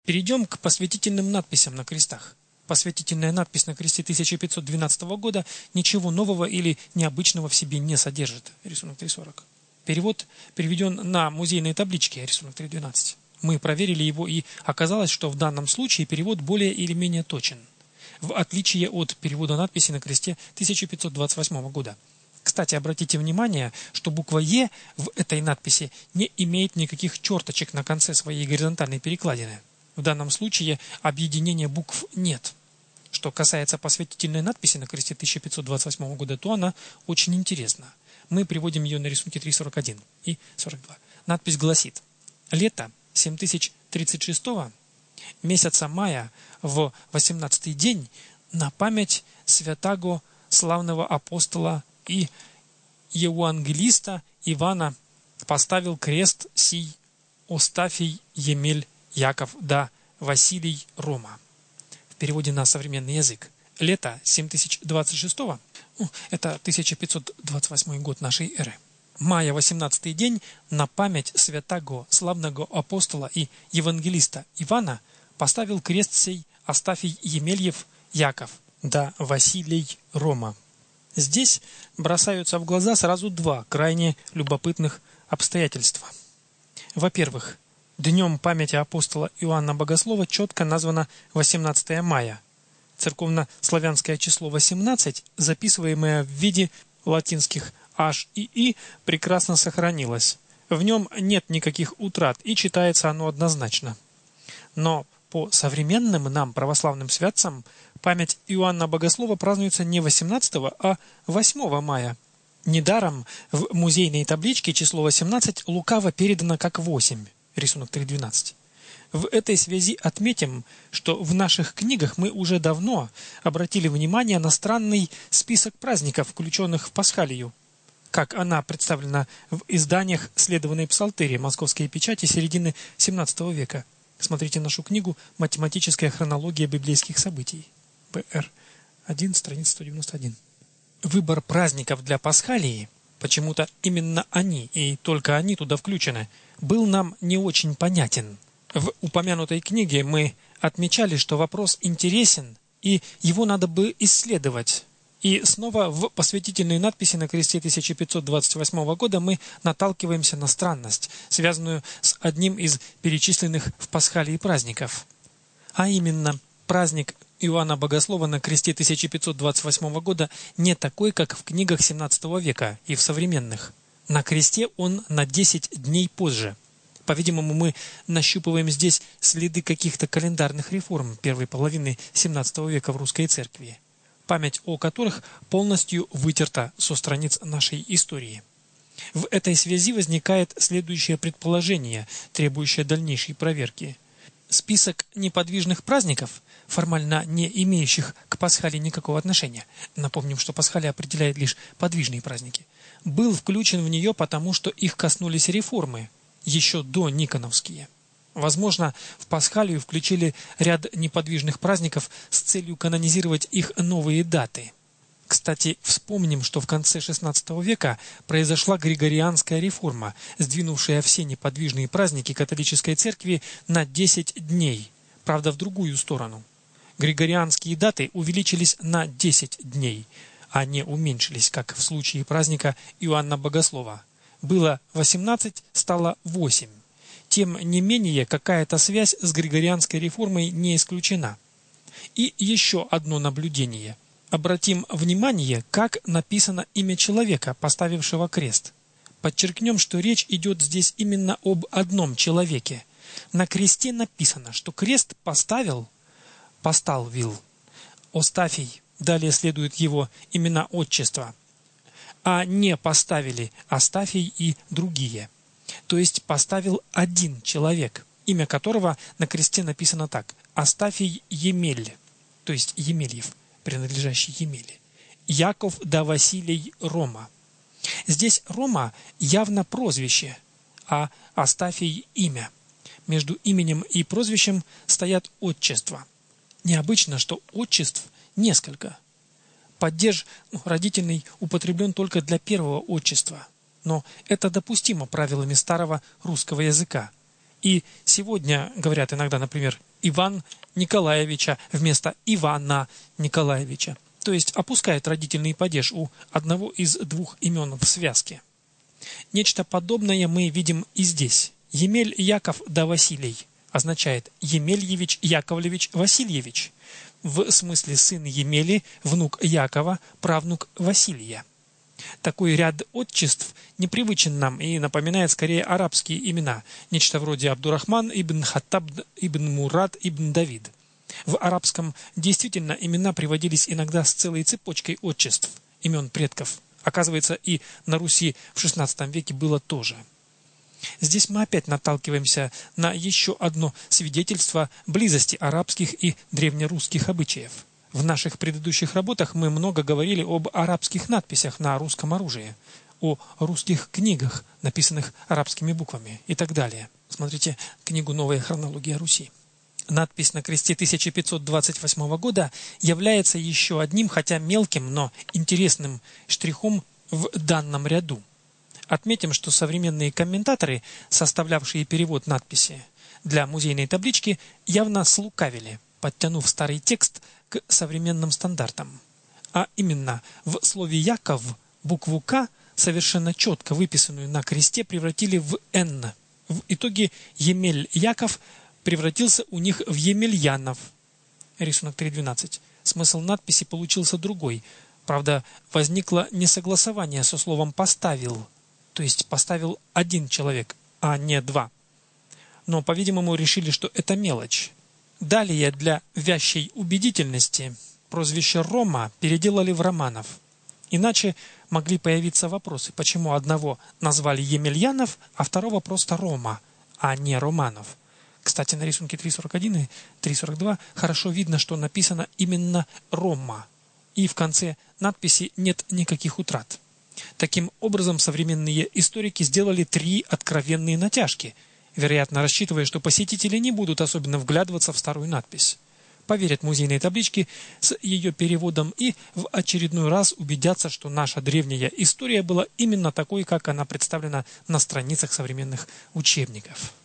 Перейдем к посвятительным надписям на крестах. Посвятительная надпись на кресте 1512 года ничего нового или необычного в себе не содержит. Рисунок 3.40. Перевод переведен на музейной табличке. Рисунок 3.12. Мы проверили его, и оказалось, что в данном случае перевод более или менее точен, в отличие от перевода надписи на кресте 1528 года. Кстати, обратите внимание, что буква «Е» в этой надписи не имеет никаких черточек на конце своей горизонтальной перекладины. В данном случае объединения букв нет. Что касается посвятительной надписи на кресте 1528 года, то она очень интересна. Мы приводим ее на рисунке 3.41 и 42. Надпись гласит: «Лето 7036 месяца мая в 18-й день на память святаго славного апостола и евангелиста Ивана поставил крест сий Остафий Емель Яков да Василий Рома». В переводе на современный язык. Лето 7026, это 1528 год нашей эры. Мая 18-й день на память святаго славного апостола и евангелиста Ивана поставил крест сей Остафий Емельев Яков да Василий Рома. Здесь бросаются в глаза сразу два крайне любопытных обстоятельства. Во-первых, днем памяти апостола Иоанна Богослова четко названо 18 мая. Церковно-славянское число 18, записываемое в виде латинских H и I, прекрасно сохранилось. В нем нет никаких утрат, и читается оно однозначно. Но по современным нам, православным святцам, память Иоанна Богослова празднуется не 18, а 8 мая. Недаром в музейной табличке число 18 лукаво передано как 8. Рисунок 3.12. В этой связи отметим, что в наших книгах мы уже давно обратили внимание на странный список праздников, включенных в Пасхалию, как она представлена в изданиях следованной псалтыри московской печати середины XVII века. Смотрите нашу книгу «Математическая хронология библейских событий». БР 1, страница 191. Выбор праздников для Пасхалии, почему-то именно они и только они туда включены, был нам не очень понятен. В упомянутой книге мы отмечали, что вопрос интересен, и его надо бы исследовать. И снова в посвятительной надписи на кресте 1528 года мы наталкиваемся на странность, связанную с одним из перечисленных в Пасхалии праздников. А именно, праздник Иоанна Богослова на кресте 1528 года не такой, как в книгах XVII века и в современных. На кресте он на 10 дней позже. По-видимому, мы нащупываем здесь следы каких-то календарных реформ первой половины XVII века в русской церкви, память о которых полностью вытерта со страниц нашей истории. В этой связи возникает следующее предположение, требующее дальнейшей проверки. Список неподвижных праздников, формально не имеющих к Пасхалии никакого отношения, напомним, что Пасхалия определяет лишь подвижные праздники, был включен в нее потому, что их коснулись реформы, еще до Никоновские. Возможно, в Пасхалию включили ряд неподвижных праздников с целью канонизировать их новые даты. Кстати, вспомним, что в конце XVI века произошла Григорианская реформа, сдвинувшая все неподвижные праздники католической церкви на 10 дней, правда в другую сторону. Григорианские даты увеличились на 10 дней, а не уменьшились, как в случае праздника Иоанна Богослова. Было 18, стало 8. Тем не менее, какая-то связь с Григорианской реформой не исключена. И еще одно наблюдение. Обратим внимание, как написано имя человека, поставившего крест. Подчеркнем, что речь идет здесь именно об одном человеке. На кресте написано, что крест поставил Остафий, далее следует его имена отчества, а не поставили Астафий и другие. То есть поставил один человек, имя которого на кресте написано так: Астафий Емель, то есть Емельев, принадлежащий Емеле. Яков да Василий Рома. Здесь Рома явно прозвище, а Астафий имя. Между именем и прозвищем стоят отчества. Необычно, что отчеств несколько. Падеж родительный употреблен только для первого отчества, но это допустимо правилами старого русского языка. И сегодня говорят иногда, например, Иван Николаевича вместо Ивана Николаевича. То есть опускает родительный падеж у одного из двух имен в связке. Нечто подобное мы видим и здесь. Емель Яков да Василий означает Емельевич Яковлевич Васильевич. В смысле сын Емели, внук Якова, правнук Василия. Такой ряд отчеств непривычен нам и напоминает скорее арабские имена, нечто вроде Абдурахман ибн Хаттаб ибн Мурад ибн Давид. В арабском действительно имена приводились иногда с целой цепочкой отчеств, имен предков. Оказывается, и на Руси в XVI веке было тоже. Здесь мы опять наталкиваемся на еще одно свидетельство близости арабских и древнерусских обычаев. В наших предыдущих работах мы много говорили об арабских надписях на русском оружии, о русских книгах, написанных арабскими буквами и так далее. Смотрите книгу «Новая хронология Руси». Надпись на кресте 1528 года является еще одним, хотя мелким, но интересным штрихом в данном ряду. Отметим, что современные комментаторы, составлявшие перевод надписи для музейной таблички, явно слукавили, подтянув старый текст к современным стандартам. А именно, в слове «Яков» букву «К», совершенно четко выписанную на кресте, превратили в «Н». В итоге Емель Яков превратился у них в Емельянов. Рисунок 3.12. Смысл надписи получился другой. Правда, возникло несогласование со словом «поставил», то есть поставил один человек, а не два. Но, по-видимому, решили, что это мелочь. Далее для вящей убедительности прозвище Рома переделали в Романов. Иначе могли появиться вопросы, почему одного назвали Емельянов, а второго просто Рома, а не Романов. Кстати, на рисунке 3.41 и 3.42 хорошо видно, что написано именно Рома, и в конце надписи нет никаких утрат. Таким образом, современные историки сделали 3 откровенные натяжки, вероятно, рассчитывая, что посетители не будут особенно вглядываться в старую надпись. Поверят музейной табличке с ее переводом и в очередной раз убедятся, что наша древняя история была именно такой, как она представлена на страницах современных учебников.